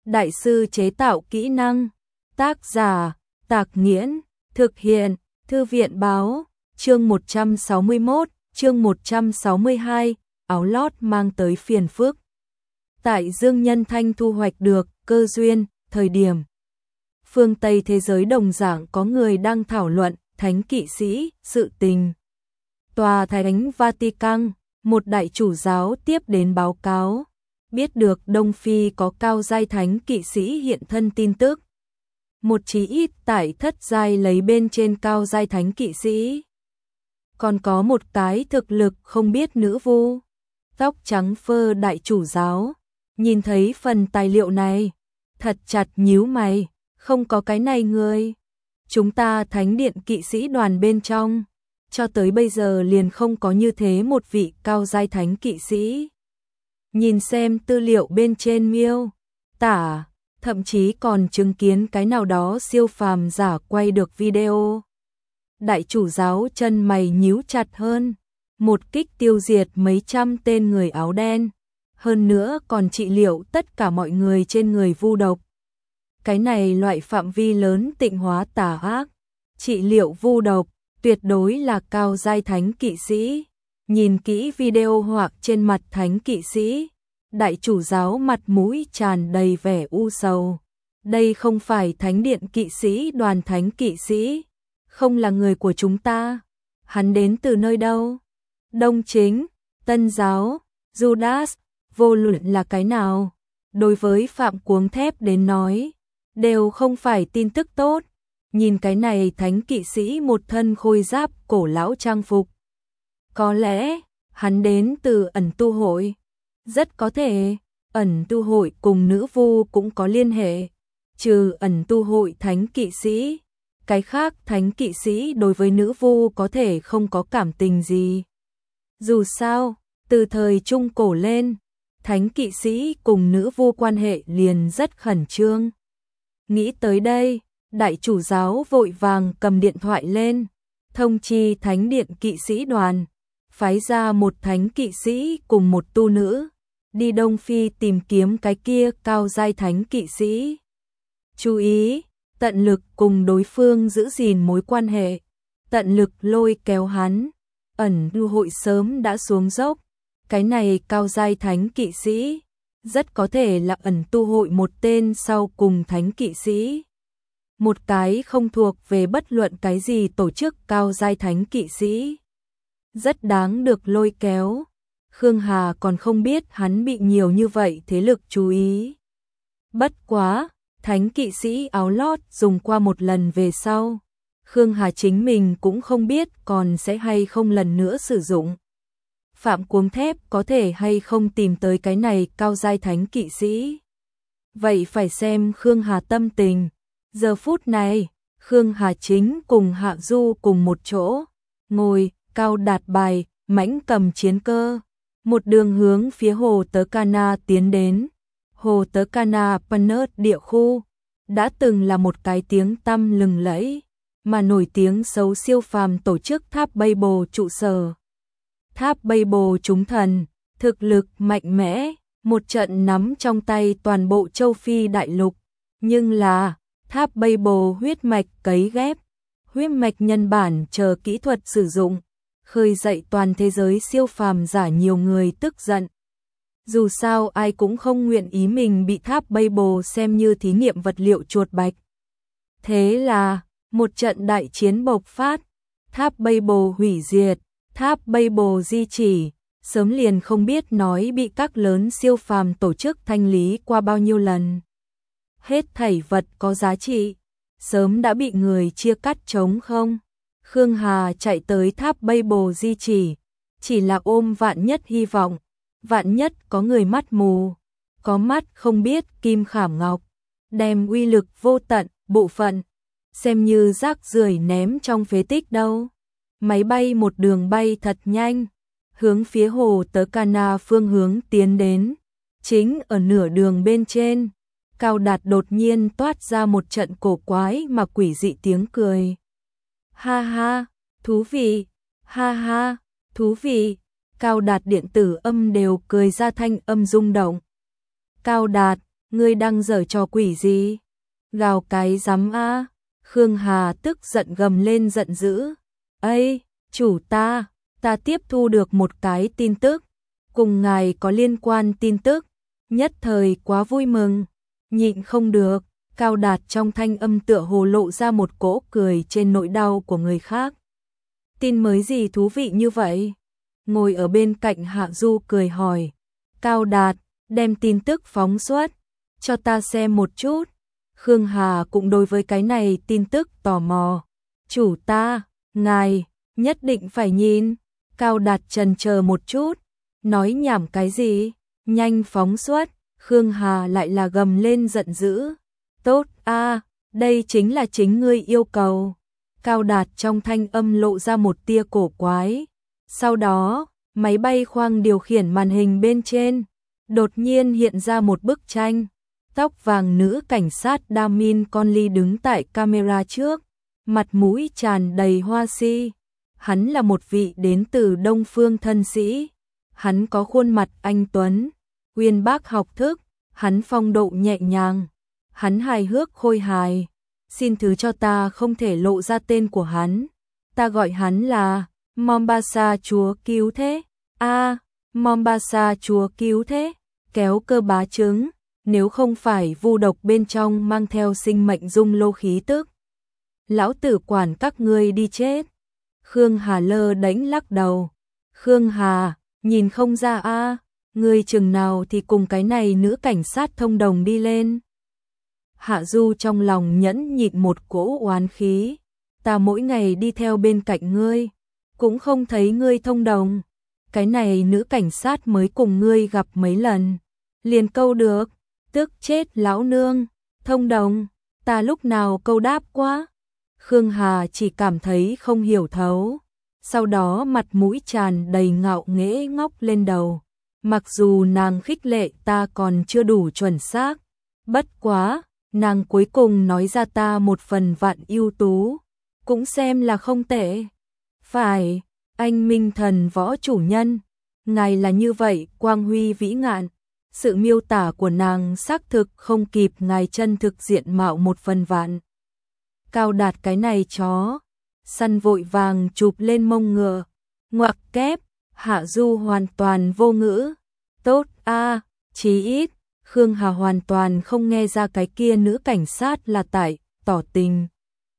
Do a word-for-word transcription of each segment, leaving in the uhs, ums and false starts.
Đại sư chế tạo kỹ năng. Tác giả, Tạc Nghiễn. Thực hiện, Thư viện báo. Chương một trăm sáu mươi mốt, chương một trăm sáu mươi hai, áo lót mang tới phiền phức. Tại Dương Nhân Thanh thu hoạch được cơ duyên, thời điểm phương Tây thế giới đồng dạng có người đang thảo luận thánh kỵ sĩ, sự tình. Tòa Thánh Vatican, một đại chủ giáo tiếp đến báo cáo, biết được Đông Phi có cao giai thánh kỵ sĩ hiện thân tin tức. Một chí ít tại thất giai lấy bên trên cao giai thánh kỵ sĩ. Còn có một cái thực lực không biết nữ vu, tóc trắng phơ đại chủ giáo, nhìn thấy phần tài liệu này, thật chặt nhíu mày, không có cái này người. Chúng ta thánh điện kỵ sĩ đoàn bên trong, cho tới bây giờ liền không có như thế một vị cao giai thánh kỵ sĩ. Nhìn xem tư liệu bên trên miêu tả, thậm chí còn chứng kiến cái nào đó siêu phàm giả quay được video. Đại chủ giáo chân mày nhíu chặt hơn, một kích tiêu diệt mấy trăm tên người áo đen, hơn nữa còn trị liệu tất cả mọi người trên người vu độc. Cái này loại phạm vi lớn tịnh hóa tà ác, trị liệu vu độc, tuyệt đối là cao giai thánh kỵ sĩ. Nhìn kỹ video hoặc trên mặt thánh kỵ sĩ, đại chủ giáo mặt mũi tràn đầy vẻ u sầu. Đây không phải thánh điện kỵ sĩ đoàn thánh kỵ sĩ, không là người của chúng ta. Hắn đến từ nơi đâu? Đông Chính, Tân Giáo, Judas, vô luận là cái nào? Đối với Phạm Cuống Thép đến nói, đều không phải tin tức tốt. Nhìn cái này thánh kỵ sĩ một thân khôi giáp cổ lão trang phục. Có lẽ, hắn đến từ ẩn tu hội. Rất có thể, ẩn tu hội cùng nữ vu cũng có liên hệ. Trừ ẩn tu hội thánh kỵ sĩ, cái khác thánh kỵ sĩ đối với nữ vu có thể không có cảm tình gì. Dù sao, từ thời Trung Cổ lên, thánh kỵ sĩ cùng nữ vu quan hệ liền rất khẩn trương. Nghĩ tới đây, đại chủ giáo vội vàng cầm điện thoại lên, thông chi thánh điện kỵ sĩ đoàn, phái ra một thánh kỵ sĩ cùng một tu nữ, đi Đông Phi tìm kiếm cái kia cao giai thánh kỵ sĩ. Chú ý, tận lực cùng đối phương giữ gìn mối quan hệ, tận lực lôi kéo hắn. Ẩn tu hội sớm đã xuống dốc, cái này cao giai thánh kỵ sĩ, rất có thể là ẩn tu hội một tên sau cùng thánh kỵ sĩ. Một cái không thuộc về bất luận cái gì tổ chức cao giai thánh kỵ sĩ. Rất đáng được lôi kéo. Khương Hà còn không biết hắn bị nhiều như vậy thế lực chú ý. Bất quá, thánh kỵ sĩ áo lót dùng qua một lần về sau. Khương Hà chính mình cũng không biết còn sẽ hay không lần nữa sử dụng. Phạm Cuống Thép có thể hay không tìm tới cái này cao giai thánh kỵ sĩ. Vậy phải xem Khương Hà tâm tình. Giờ phút này, Khương Hà chính cùng Hạ Du cùng một chỗ, ngồi, Cao Đạt bài, mãnh cầm chiến cơ. Một đường hướng phía hồ Tớ Cana tiến đến. Hồ Tớ Cana Panet địa khu, đã từng là một cái tiếng tăm lừng lẫy, mà nổi tiếng xấu siêu phàm tổ chức Tháp Babel trụ sở. Tháp Babel chúng thần, thực lực mạnh mẽ, một trận nắm trong tay toàn bộ châu Phi đại lục. Nhưng là, Tháp Babel huyết mạch cấy ghép, huyết mạch nhân bản chờ kỹ thuật sử dụng, khơi dậy toàn thế giới siêu phàm giả nhiều người tức giận. Dù sao ai cũng không nguyện ý mình bị Tháp Babel xem như thí nghiệm vật liệu chuột bạch. Thế là, một trận đại chiến bộc phát, Tháp Babel hủy diệt, Tháp Babel di chỉ, sớm liền không biết nói bị các lớn siêu phàm tổ chức thanh lý qua bao nhiêu lần. Hết thảy vật có giá trị, sớm đã bị người chia cắt trống không. Khương Hà chạy tới Tháp Babel di chỉ, chỉ là ôm vạn nhất hy vọng, vạn nhất có người mắt mù, có mắt không biết kim khảm ngọc, đem uy lực vô tận, bộ phận, xem như rác rưởi ném trong phế tích đâu. Máy bay một đường bay thật nhanh, hướng phía hồ Tớ Cana phương hướng tiến đến. Chính ở nửa đường bên trên, Cao Đạt đột nhiên toát ra một trận cổ quái mà quỷ dị tiếng cười. Ha ha, thú vị, ha ha, thú vị. Cao Đạt điện tử âm đều cười ra thanh âm rung động. Cao Đạt, Ngươi đang giở trò quỷ gì? Gào cái rắm a. Khương Hà tức giận gầm lên giận dữ. Ây, chủ ta, ta tiếp thu được một cái tin tức, cùng ngài có liên quan tin tức, nhất thời quá vui mừng, nhịn không được, Cao Đạt trong thanh âm tựa hồ lộ ra một cỗ cười trên nỗi đau của người khác. Tin mới gì thú vị như vậy? Ngồi ở bên cạnh Hạ Du cười hỏi. Cao Đạt, đem tin tức phóng xuất, cho ta xem một chút. Khương Hà cũng đối với cái này tin tức tò mò. Chủ ta, ngài, nhất định phải nhìn. Cao Đạt chần chờ một chút, nói nhảm cái gì, nhanh phóng xuất. Khương Hà lại là gầm lên giận dữ. Tốt a, đây chính là chính ngươi yêu cầu. Cao Đạt trong thanh âm lộ ra một tia cổ quái. Sau đó, máy bay khoang điều khiển màn hình bên trên, đột nhiên hiện ra một bức tranh. Tóc vàng nữ cảnh sát Damin Conley đứng tại camera trước, mặt mũi tràn đầy hoa si. Hắn là một vị đến từ Đông Phương thân sĩ. Hắn có khuôn mặt anh tuấn, uyên bác học thức, hắn phong độ nhẹ nhàng, hắn hài hước khôi hài. Xin thứ cho ta không thể lộ ra tên của hắn. Ta gọi hắn là Mombasa chúa cứu thế. A, à, Mombasa chúa cứu thế, kéo cơ bá trứng, nếu không phải vu độc bên trong mang theo sinh mệnh dung lô khí tức, lão tử quản các ngươi đi chết. Khương Hà lơ đánh lắc đầu. Khương Hà, nhìn không ra a, à, ngươi chừng nào thì cùng cái này nữ cảnh sát thông đồng đi lên. Hạ Du trong lòng nhẫn nhịn một cỗ oán khí. Ta mỗi ngày đi theo bên cạnh ngươi, cũng không thấy ngươi thông đồng. Cái này nữ cảnh sát mới cùng ngươi gặp mấy lần, liền câu được, tức chết lão nương, thông đồng, ta lúc nào câu đáp quá. Khương Hà chỉ cảm thấy không hiểu thấu, sau đó mặt mũi tràn đầy ngạo nghễ ngóc lên đầu. Mặc dù nàng khích lệ ta còn chưa đủ chuẩn xác, bất quá, nàng cuối cùng nói ra ta một phần vạn ưu tú, cũng xem là không tệ. Phải, anh Minh Thần Võ chủ nhân, ngài là như vậy, quang huy vĩ ngạn. Sự miêu tả của nàng xác thực không kịp ngài chân thực diện mạo một phần vạn. Cao Đạt cái này chó săn vội vàng chụp lên mông ngựa, ngoặc kép. Hạ Du hoàn toàn vô ngữ. Tốt a, à, chí ít Khương Hà hoàn toàn không nghe ra cái kia nữ cảnh sát là tại tỏ tình.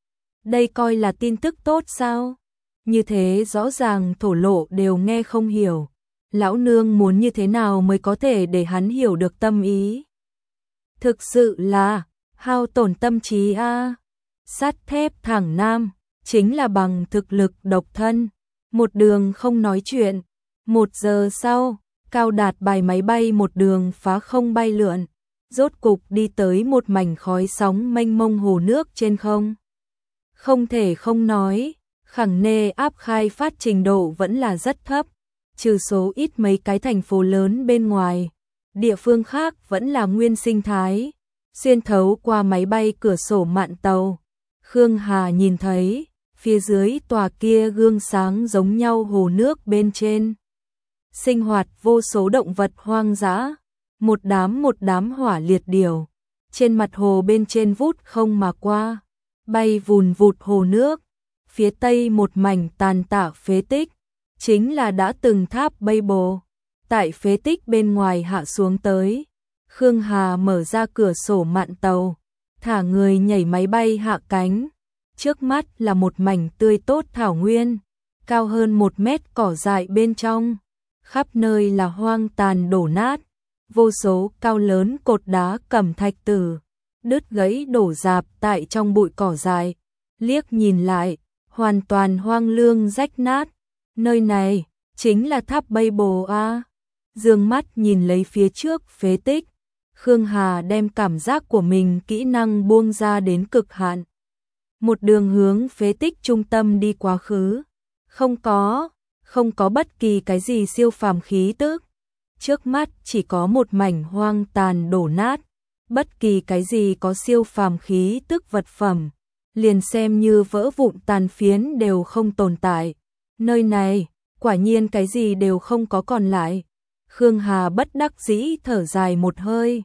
Đây coi là tin tức tốt sao? Như thế rõ ràng thổ lộ đều nghe không hiểu. Lão nương muốn như thế nào mới có thể để hắn hiểu được tâm ý? Thực sự là hao tổn tâm trí a. À. Sắt thép thẳng nam, chính là bằng thực lực độc thân. Một đường không nói chuyện. Một giờ sau, Cao Đạt bài máy bay một đường phá không bay lượn, rốt cục đi tới một mảnh khói sóng mênh mông hồ nước trên không. Không thể không nói, khẳng nê áp khai phát trình độ vẫn là rất thấp, trừ số ít mấy cái thành phố lớn bên ngoài, địa phương khác vẫn là nguyên sinh thái. Xuyên thấu qua máy bay cửa sổ mạn tàu, Khương Hà nhìn thấy, phía dưới tòa kia gương sáng giống nhau hồ nước bên trên. Sinh hoạt vô số động vật hoang dã, một đám một đám hỏa liệt điểu, trên mặt hồ bên trên vút không mà qua, bay vùn vụt hồ nước. Phía tây một mảnh tàn tạ phế tích, chính là đã từng tháp Babel, tại phế tích bên ngoài hạ xuống tới. Khương Hà mở ra cửa sổ mạn tàu, thả người nhảy máy bay hạ cánh. Trước mắt là một mảnh tươi tốt thảo nguyên, cao hơn một mét cỏ dại bên trong. Khắp nơi là hoang tàn đổ nát, vô số cao lớn cột đá cẩm thạch tử, đứt gãy đổ rạp tại trong bụi cỏ dại. Liếc nhìn lại, hoàn toàn hoang lương rách nát. Nơi này, chính là tháp Babel a. Dương mắt nhìn lấy phía trước phế tích, Khương Hà đem cảm giác của mình kỹ năng buông ra đến cực hạn. Một đường hướng phế tích trung tâm đi quá khứ. Không có, không có bất kỳ cái gì siêu phàm khí tức. Trước mắt chỉ có một mảnh hoang tàn đổ nát. Bất kỳ cái gì có siêu phàm khí tức vật phẩm, liền xem như vỡ vụn tàn phiến đều không tồn tại. Nơi này, quả nhiên cái gì đều không có còn lại. Khương Hà bất đắc dĩ thở dài một hơi.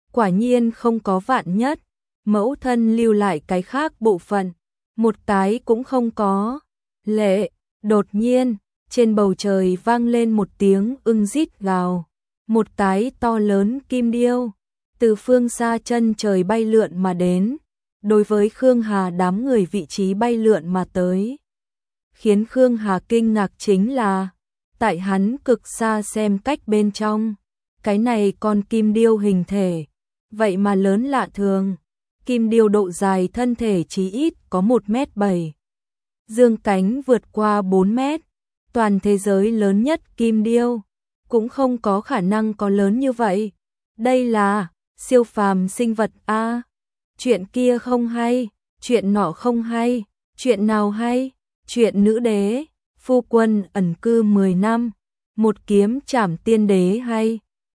Quả nhiên không có vạn nhất, mẫu thân lưu lại cái khác bộ phận, một cái cũng không có. Lệ, đột nhiên, trên bầu trời vang lên một tiếng ưng rít gào, một cái to lớn kim điêu từ phương xa chân trời bay lượn mà đến, đối với Khương Hà đám người vị trí bay lượn mà tới. Khiến Khương Hà kinh ngạc chính là, tại hắn cực xa xem cách bên trong, cái này con kim điêu hình thể, vậy mà lớn lạ thường. Kim điêu độ dài thân thể chí ít có một mét bảy, dương cánh vượt qua bốn mét, toàn thế giới lớn nhất kim điêu, cũng không có khả năng có lớn như vậy. Đây là siêu phàm sinh vật a. Chuyện kia không hay, chuyện nọ không hay, chuyện nào hay? Chuyện nữ đế, phu quân ẩn cư mười năm, một kiếm trảm tiên đế hay.